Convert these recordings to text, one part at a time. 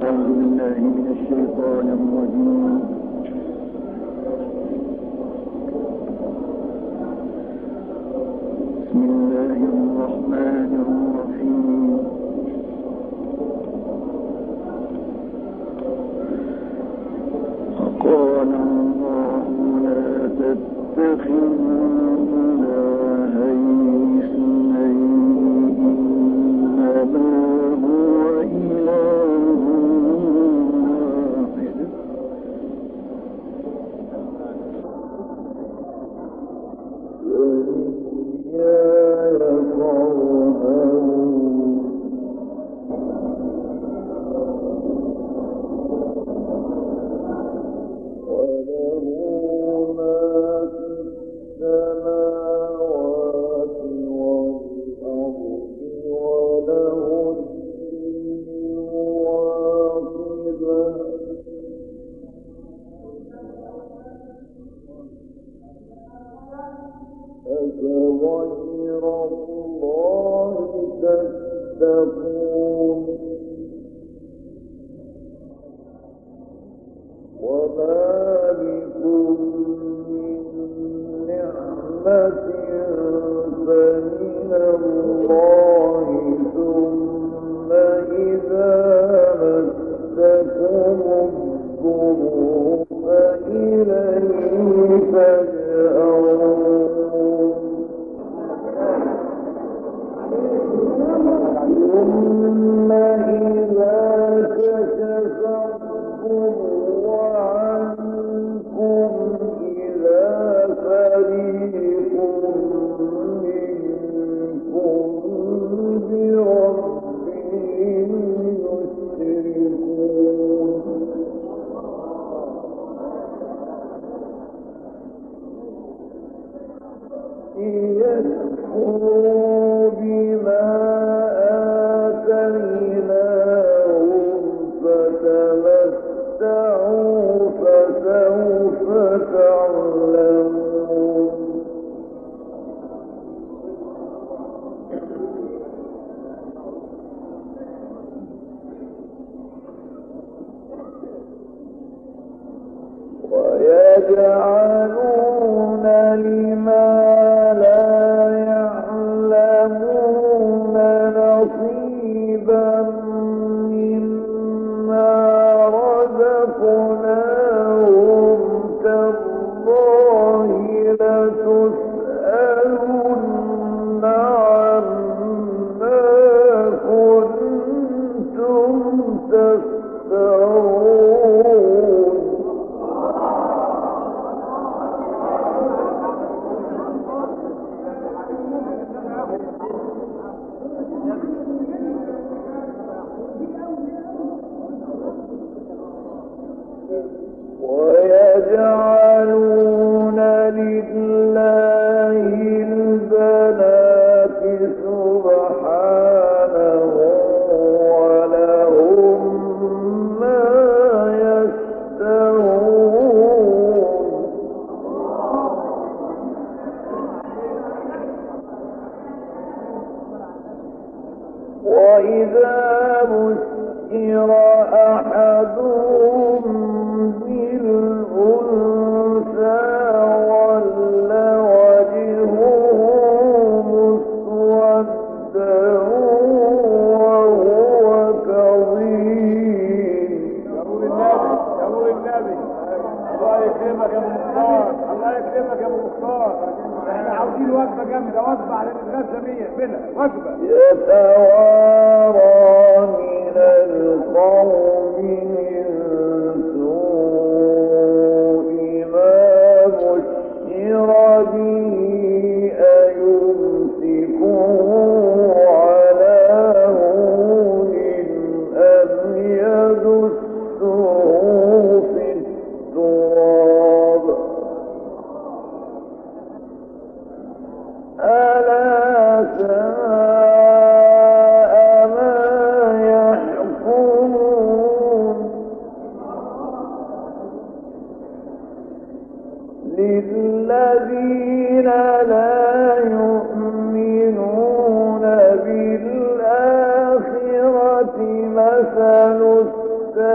مثل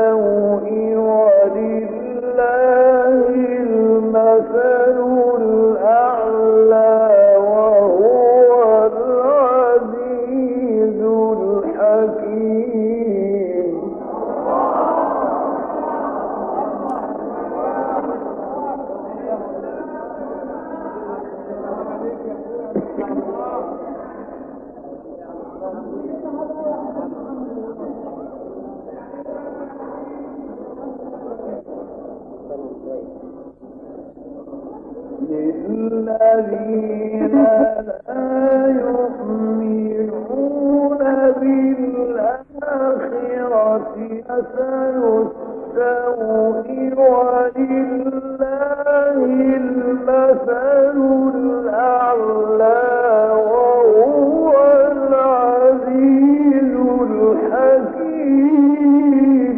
للذين لا يؤمنون بالآخرة مثل السوء ولله المثل الأعلى وهو العزيز الحكيم.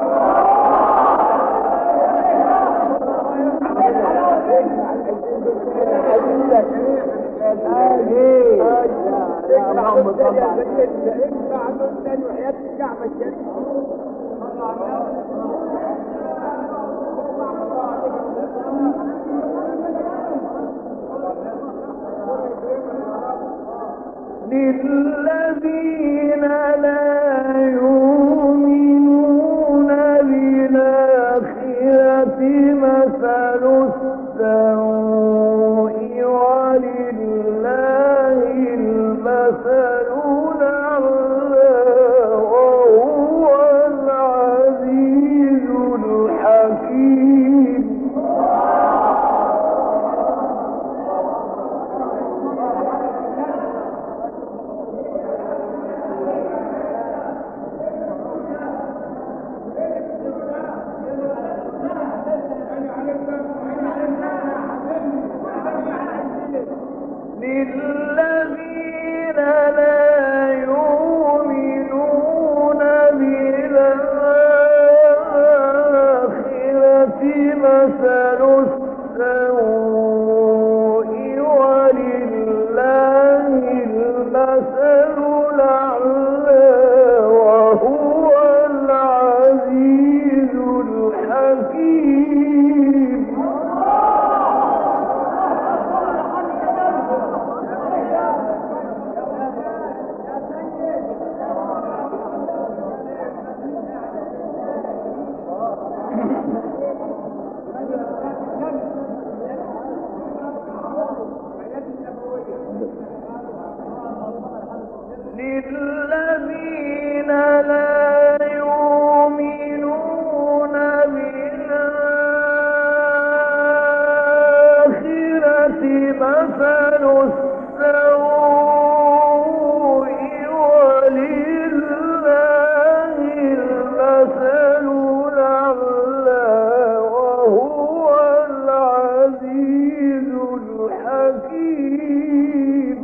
للذين لا يؤمنون بالآخرة مثل السوء ولله المثل الأعلى وهو العزيز الحكيم. للذين لا يؤمنون بالآخرة مثل السوء ولله المثل الأعلى وهو العزيز الحكيم. للذين لا يؤمنون بالآخرة مثل السوء ولله المثل الأعلى وهو العزيز الحكيم.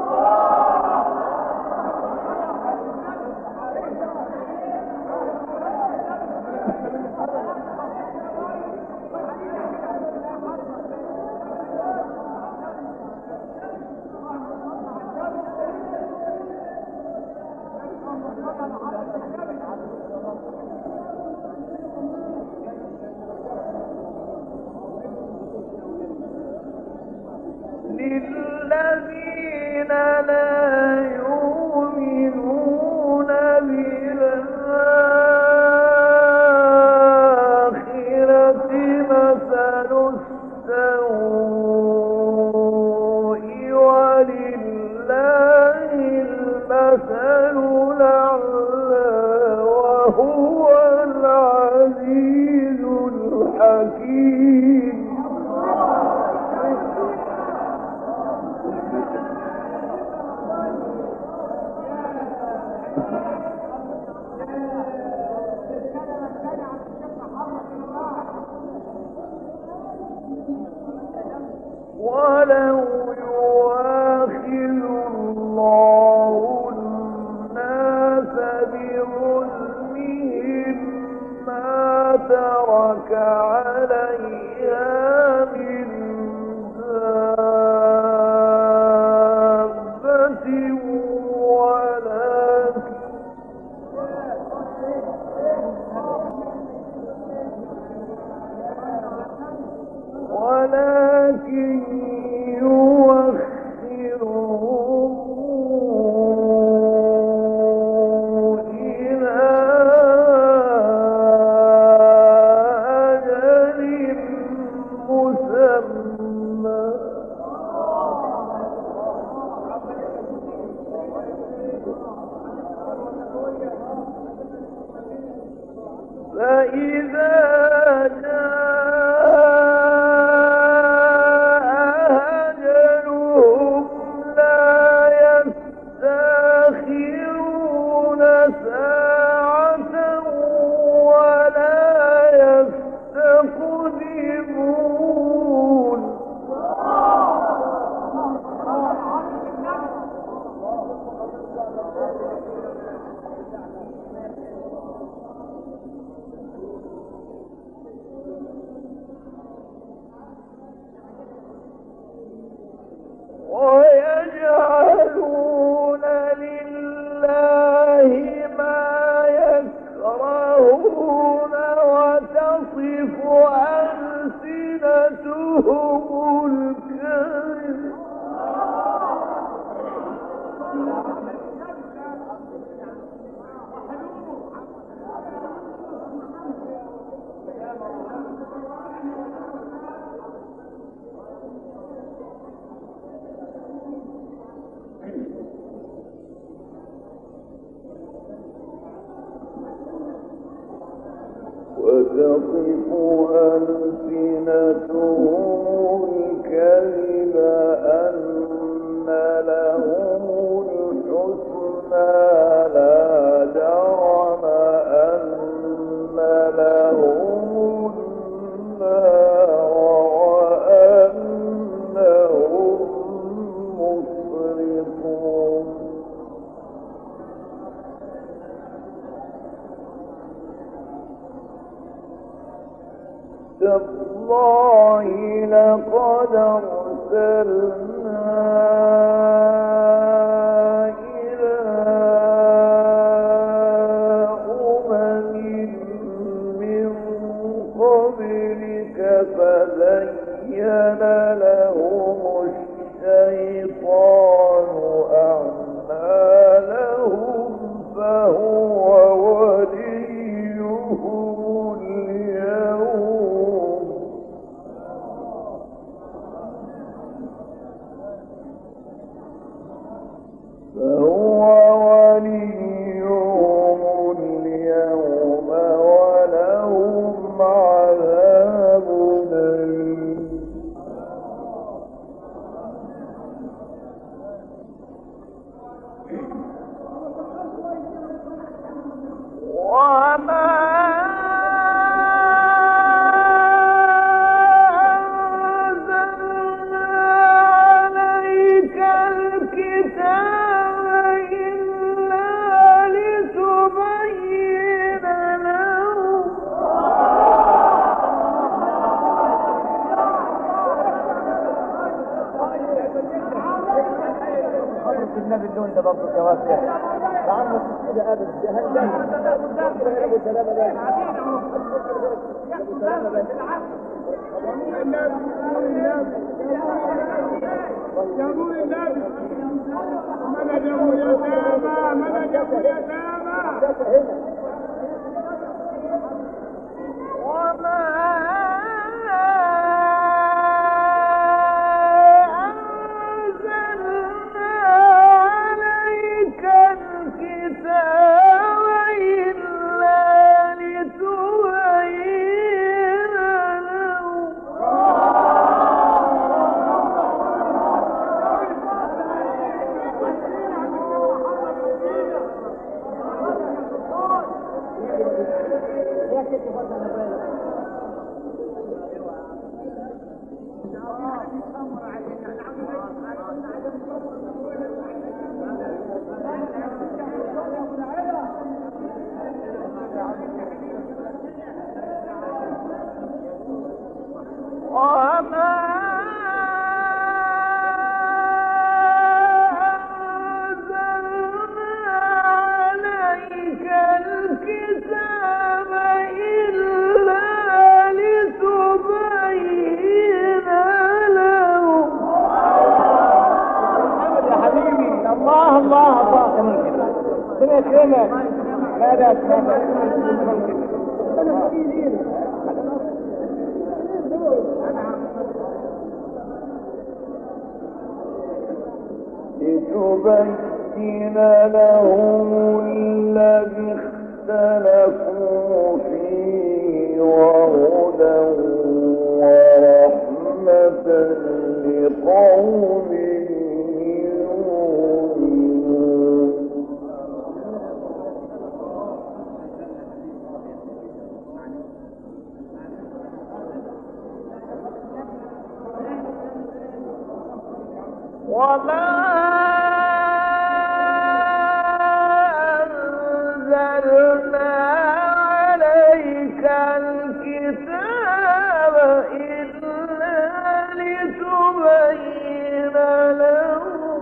للذين لا يؤمنون بالآخرة مثل السوء ولله المثل الأعلى وهو العزيز الحكيم. ولو يؤاخذ الله الناس بظلمهم ما ترك عليها من دابة ولكن يوخرهم فإذا جاء أجلهم لا يستأخرون ساعة ولا يستقدمون ويجعلون لله ما يكرهون وتصف ألسنتهم الكذب وتصف ألسنتهم الكذب أن لهم الحسنى لا جرم أن لهم النار وأنهم مفرطون تالله لقد أرسلنا إلى أمم من قبلك فزين لهم الشيطان أعمالهم فهو وليهم اليوم ولهم عذاب أليم وما أنزلنا عليك الكتاب إلا لتبين لهم النبي بدون تضبط الجواز لعمه كده قابل جهنم ابو سلامه ده ابو سلامه ده يا ابو النبي مدد يا ابو يتامى مدد يا ابو يتامى وما أنزلنا عليك الكتاب إلا لتبين لهم وما أنزلنا عليك الكتاب إلا لتبين لهم يا حبيبي الله الله الله كمان كده ربنا يكرمك لا ده لتبين لهم الذي اختلفوا فيه وهدى ورحمة لقوم يؤمنون وما أنزلنا عليك الكتاب إلا لتبين لهم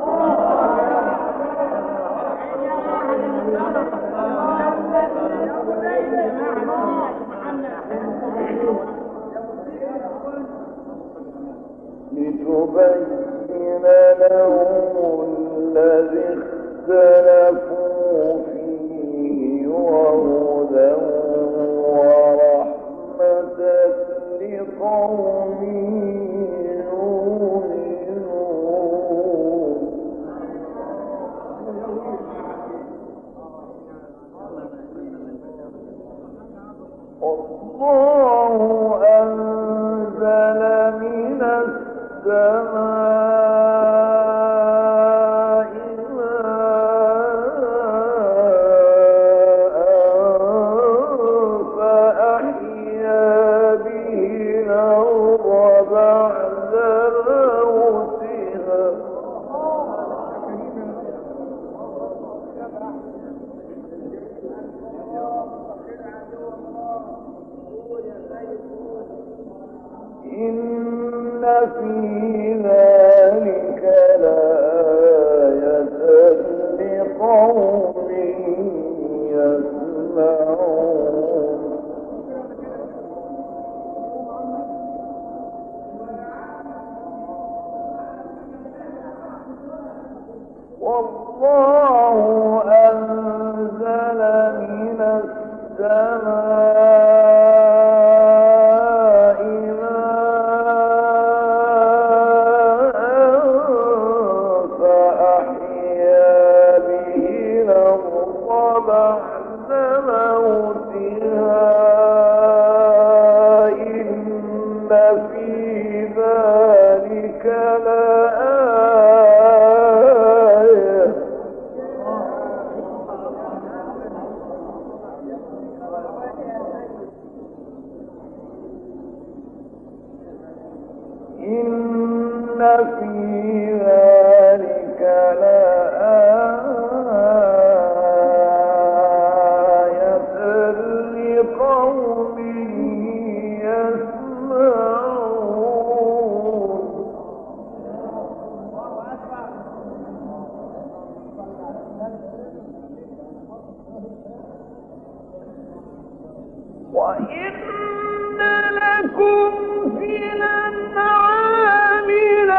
الذي اختلفوا فيه وهدى ورحمة لقوم يؤمنون الله أنزل من السماء ماء فأحيا به الأرض بعد موتها إن في ذلك لآية لقوم يسمعون والله أنزل من السماء ماء فأحيا به الأرض بعد موتها إن في ذلك لآية إن في ذلك لآية لقوم يسمعون وإن لكم في الأنعام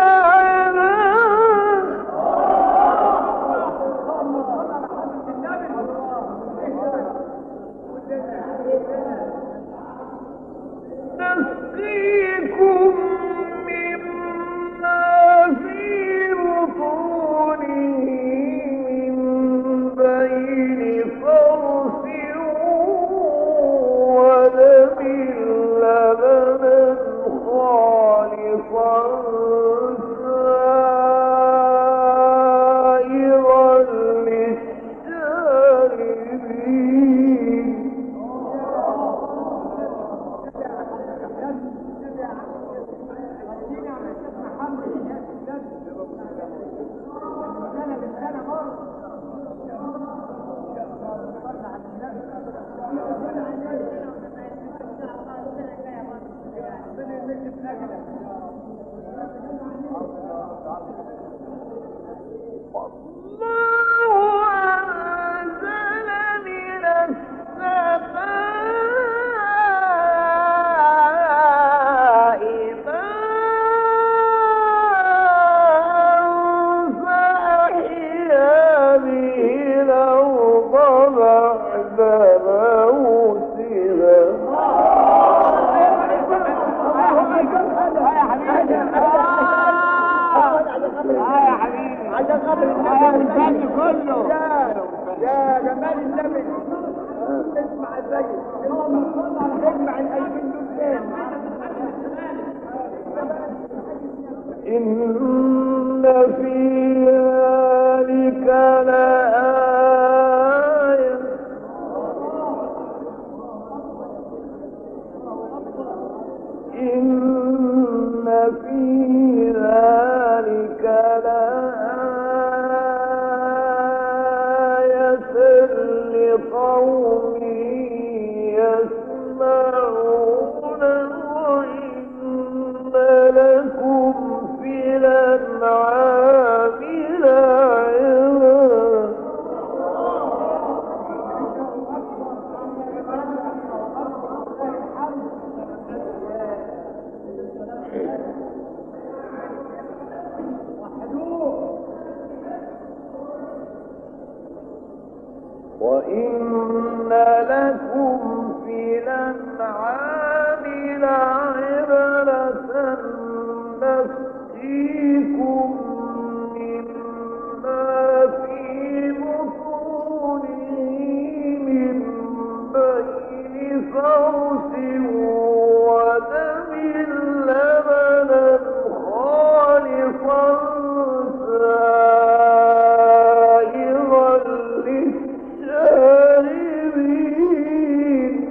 نسقيكم مما في بطونه من بين فرث ودم لبنا خالصا سائغا للشاربين عشان خاطر إن في ذلك لآية إن في ذلك لآية لقوم يسمعون وإن لكم في الأنعام لعبرة وإن لكم في الأنعام لعبرة نسقيكم مما في بطونه من بين فرث ودم لبنا خالصا سائغا للشاربين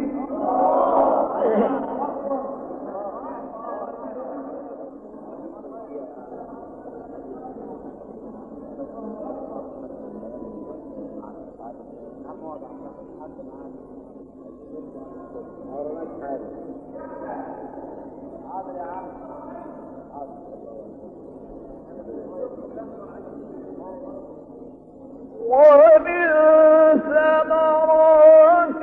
ومن ثمرات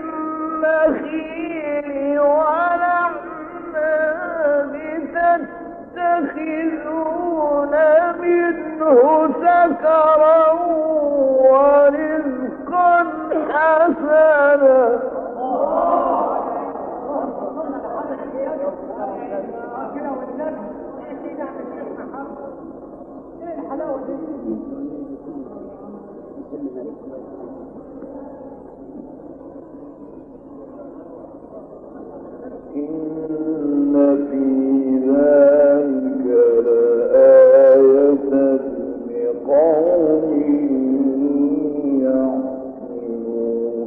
النخيل والأعناب تتخذون منه سكرا ورزقا حسنا إن في ذلك لآية لقوم يعقلون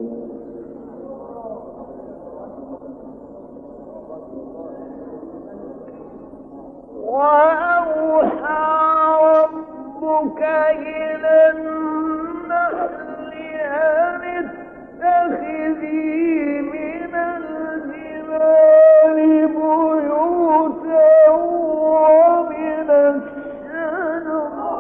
وأوحى ربك إلى النحل أن اتخذي من الجبال بيوتا ومن الشجر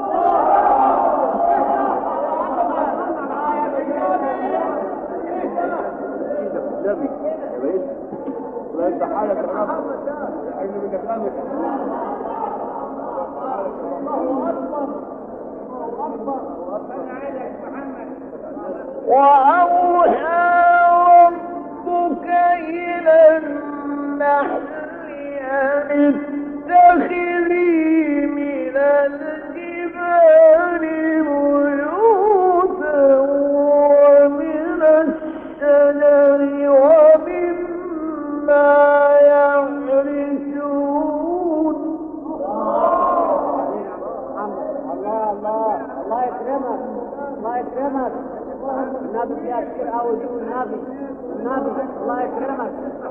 وأوحى ربك إلى النحل أن اتخذي من الجبال بيوتا ومن الشجر ومما يعرشون الله يكرمك الله يكرمك النبي فيها كثير قوي دي النبي الله يكرمك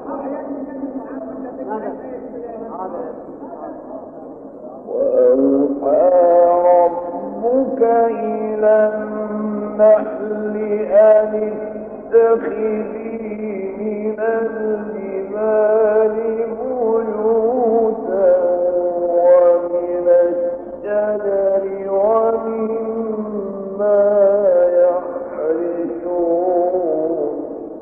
وأوحى ربك إلى النحل أن اتخذي من الجبال بيوتا ومن الشجر ومما يحرثون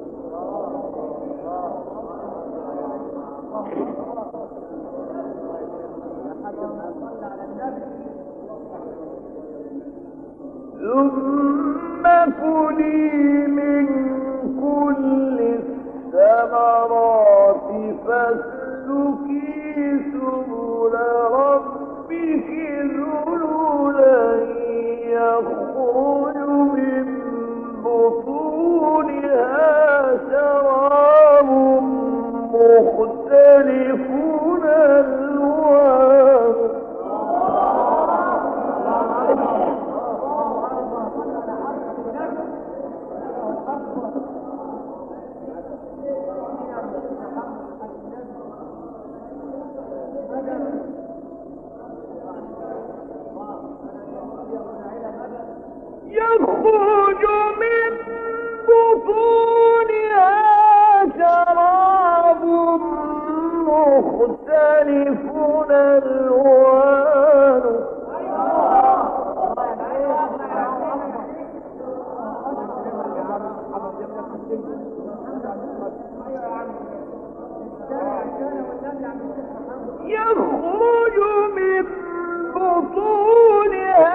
ثم كلي من كل الثمرات فاسلكي سبل ربك ذللا يخرج من بطونها يخرج من بطونها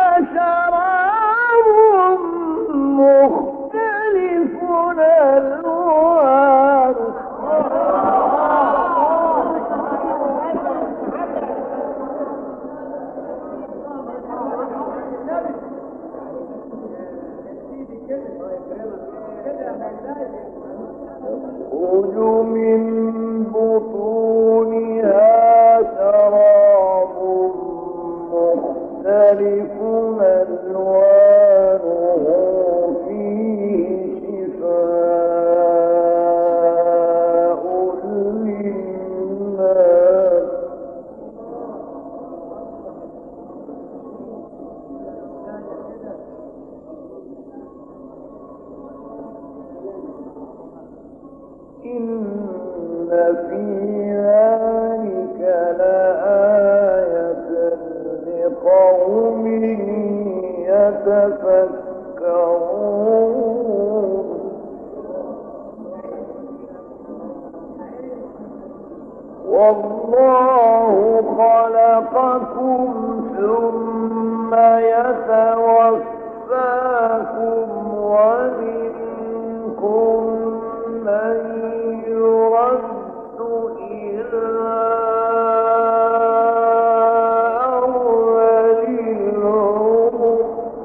شراب مختلف ألوانه يخرج من بطونها شراب مختلف ألوانه فيه شفاء للناس إن في ذلك لآية لقوم يتفكرون والله خلقكم ثم يتوفاكم ومنكم من يرد إلى أرذل العمر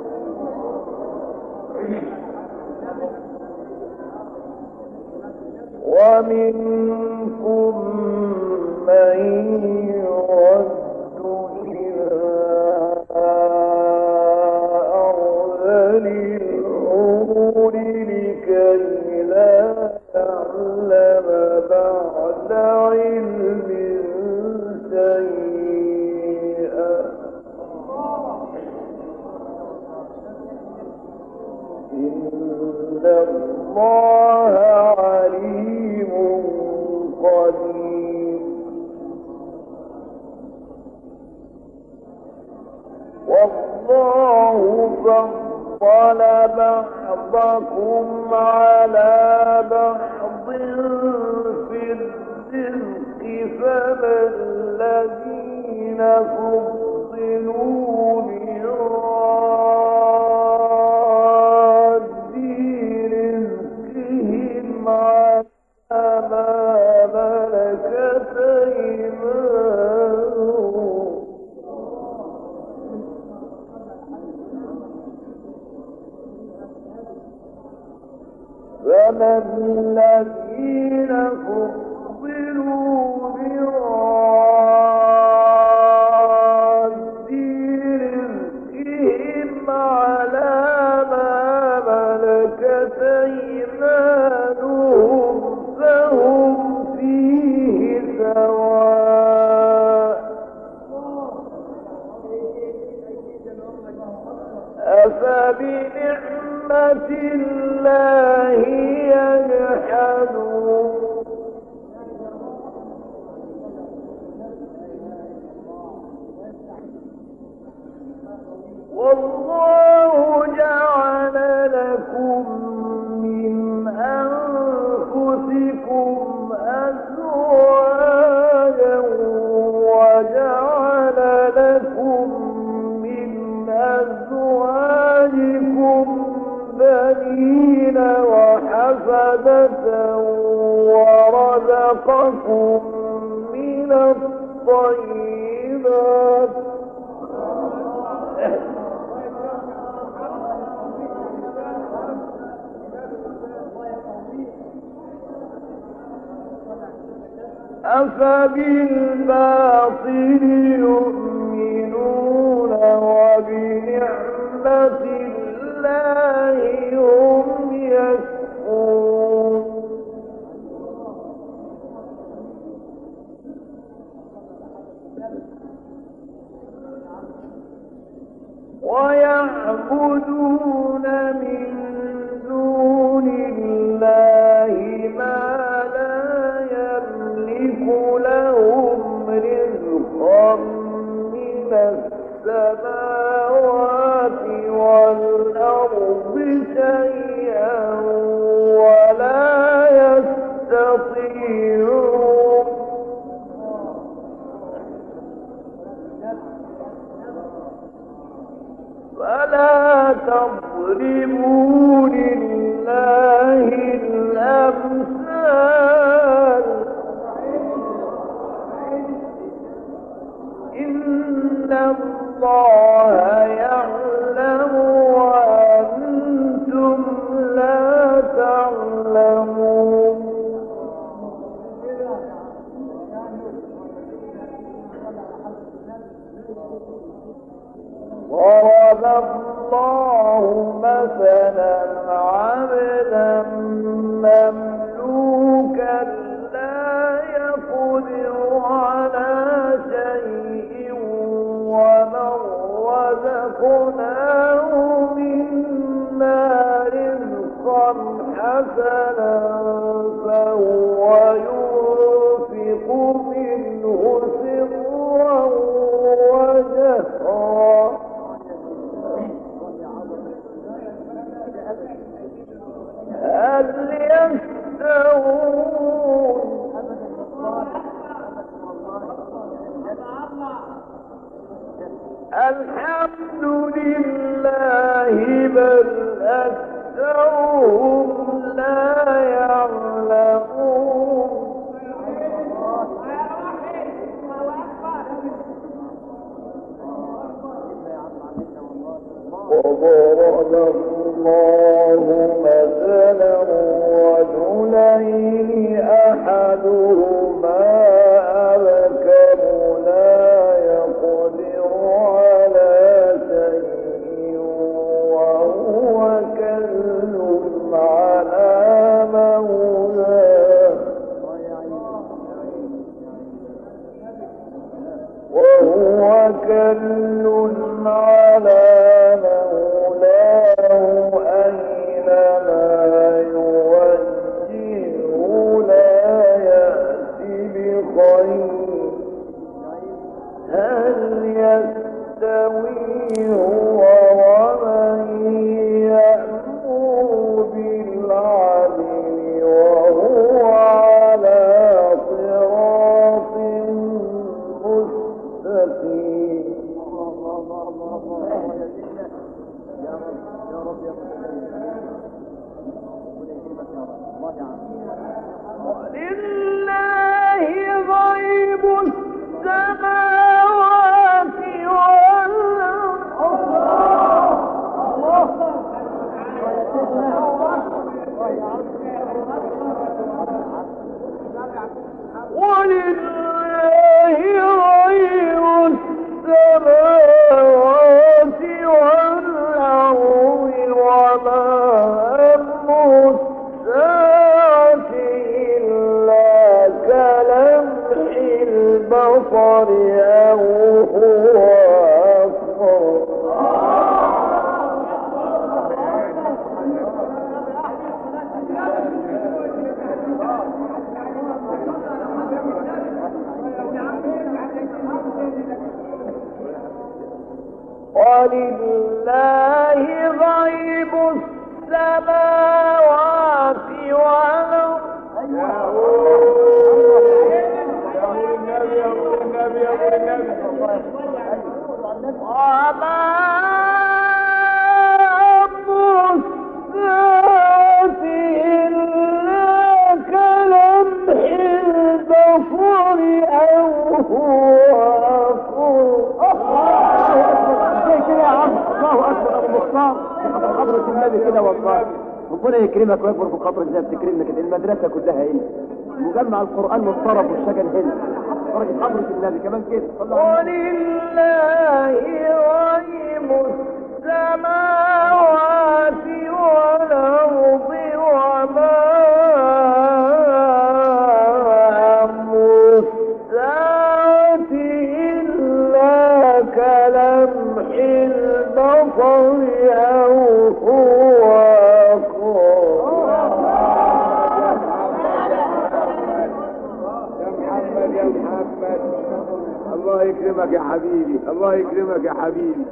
ومنكم من يرد إلى أرذل العمر لكي لا يعلم بعد علم شيئا إن الله عليم قدير والله فضل بعضكم على بعض في الرزق فما الذين فضلوا براد رزقهم على ما ملكت أيمانهم فما الذين فضلوا براد رزقهم على ما ملكت أيمانهم فهم فيه سواء أفبنعمة الله يجحدون والله جعل لكم من أنفسكم أزواجا وجعل لكم من أزواجكم بنين وحفدة ورزقكم من الطيبات أفبالباطل يؤمنون وبنعمة الله هم يكفرون ويعبدون من دون الله ما لا يملك لهم رزقا من السماوات والأرض شيئا ولا فهو ينفق منه سرا وجهرا هل يستوون الحمد لله بل أكثرهم لا يعلمون وضرب الله مثلا رجلين أحدهما أبكم لا يقدر على شيء وهو كل على مولاه أينما يوجهه لا يأتي بخير هل يستوي هو ومن يأمر بالعدل وهو على صراط مستقيم ولله غيب السماوات ولله غيب السماوات والأرض وما أمر الساعة إلا كلمح البصر أو هو أكبر ولله غيب السماوات والأرض وما أمر الساعة إلا كلمح البصر أو هو الله اكبر ابو مختار حضرة النبي كده والله ربنا يكرمك ويكبر في خاطرك زي ما بتكرمنا كده المدرسه كلها هنا مجمع القران والطرب والشجن هنا درجه حضرة النبي كمان كده ولله غيب السماوات والارض وما امر الساعه الا كلمح البصر أو هو يا محمد الله يكرمك يا حبيبي الله يكرمك يا حبيبي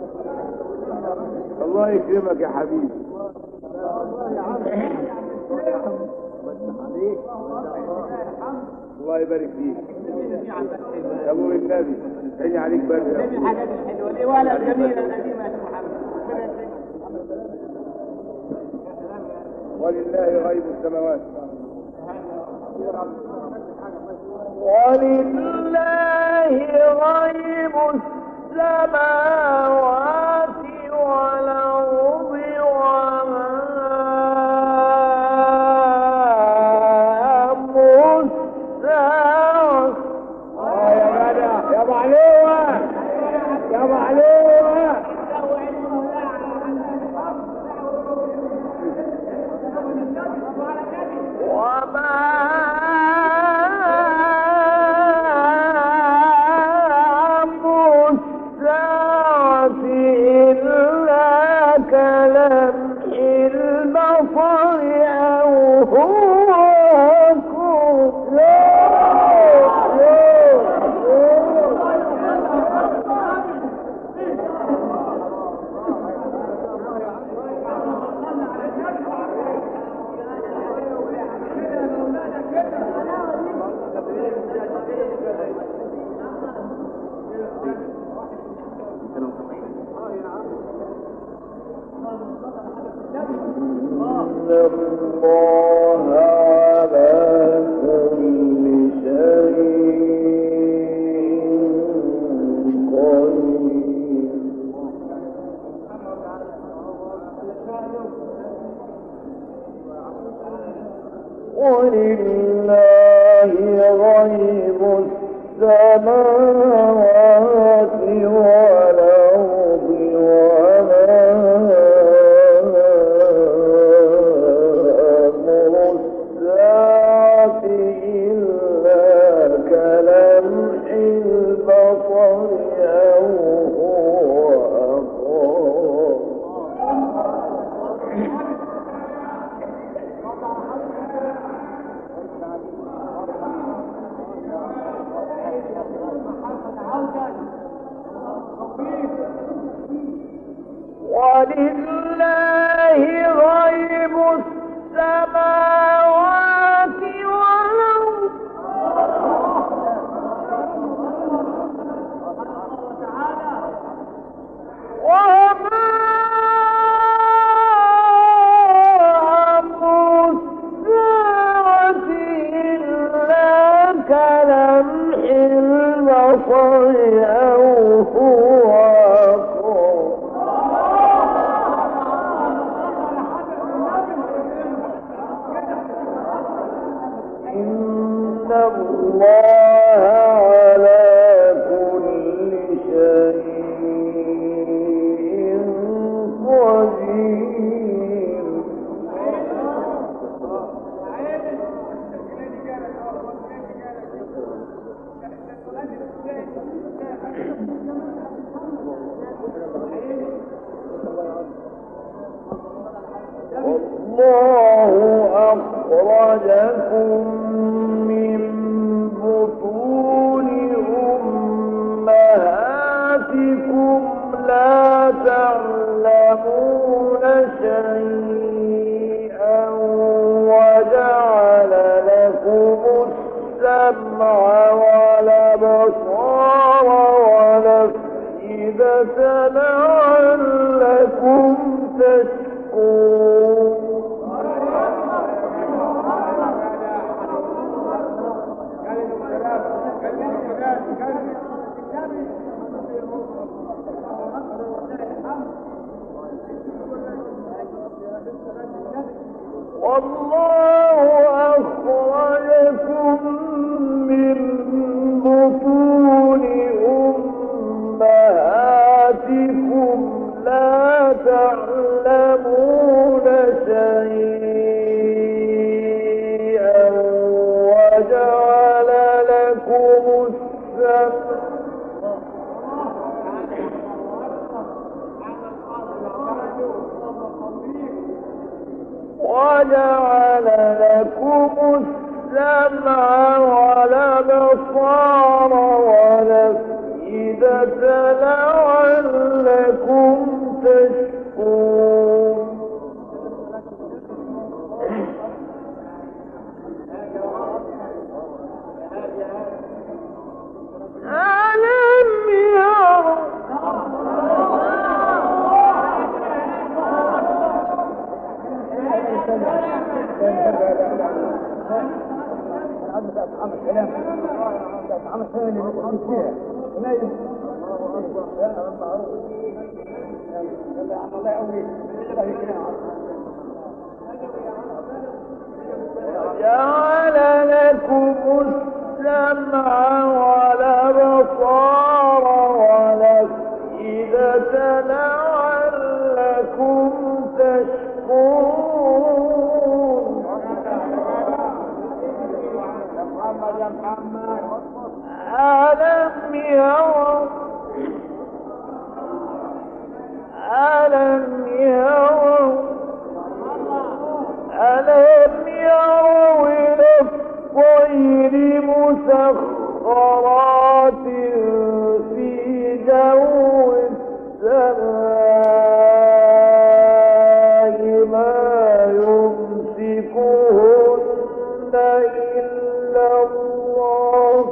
الله يكرمك يا حبيبي الله يبارك فيك يا ابو النبي عيني عليك برد الحاجات الحلوه دي ولا الجميله القديمه يا محمد ولله غيب السماوات ولله غيب السماوات والأرض وما أمر الساعة يا جدع يا أبو علوة يا أبو علوة وما أمر الساعة الله على كل شيء قدير ولله غيب السماوات والأرض وما أمر الساعة إلا كلمح البصر أو هو أقرب ولله غيب السماوات والأرض وما أمر الساعة إلا كلمح البصر أو هو أقرب إن الله على كل شيء قدير والله أخرجكم من بطون أمهاتكم لا تعلمون شيئا وجعل لكم السمع والأبصار والأفئدة لعلكم تشكرون والله أخرجكم من بطون أمهاتكم لا تعلمون شيئا وجعل لكم السمع وجعل لكم السمع والأبصار والأفئدة لعلكم تشكرون ألم يروا جعل لكم السمع والأبصار والأفئدة لعلكم تشكرون ألم يروا إلى الطير مسخرات في جو السماء ما يمسكهن إلا الله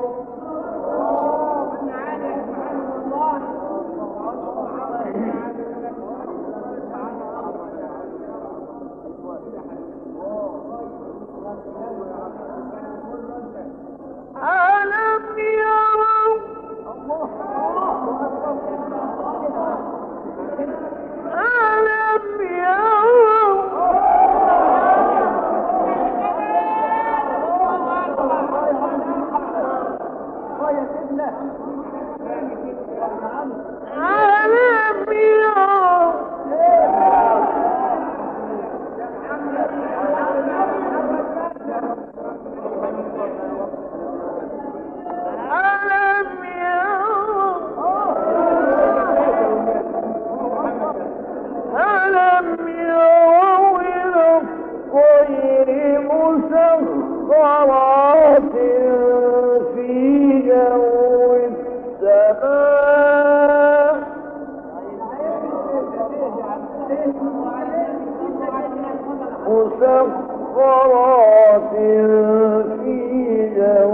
مسخرات في جو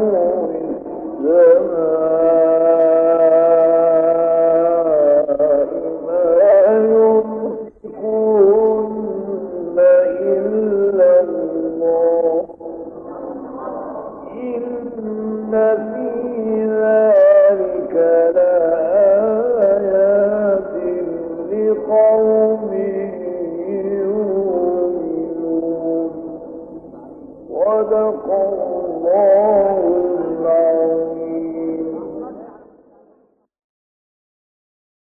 السماء ما يمسكون إلا الله إن في ذلك لآيات لقوم يؤمنون صدق الله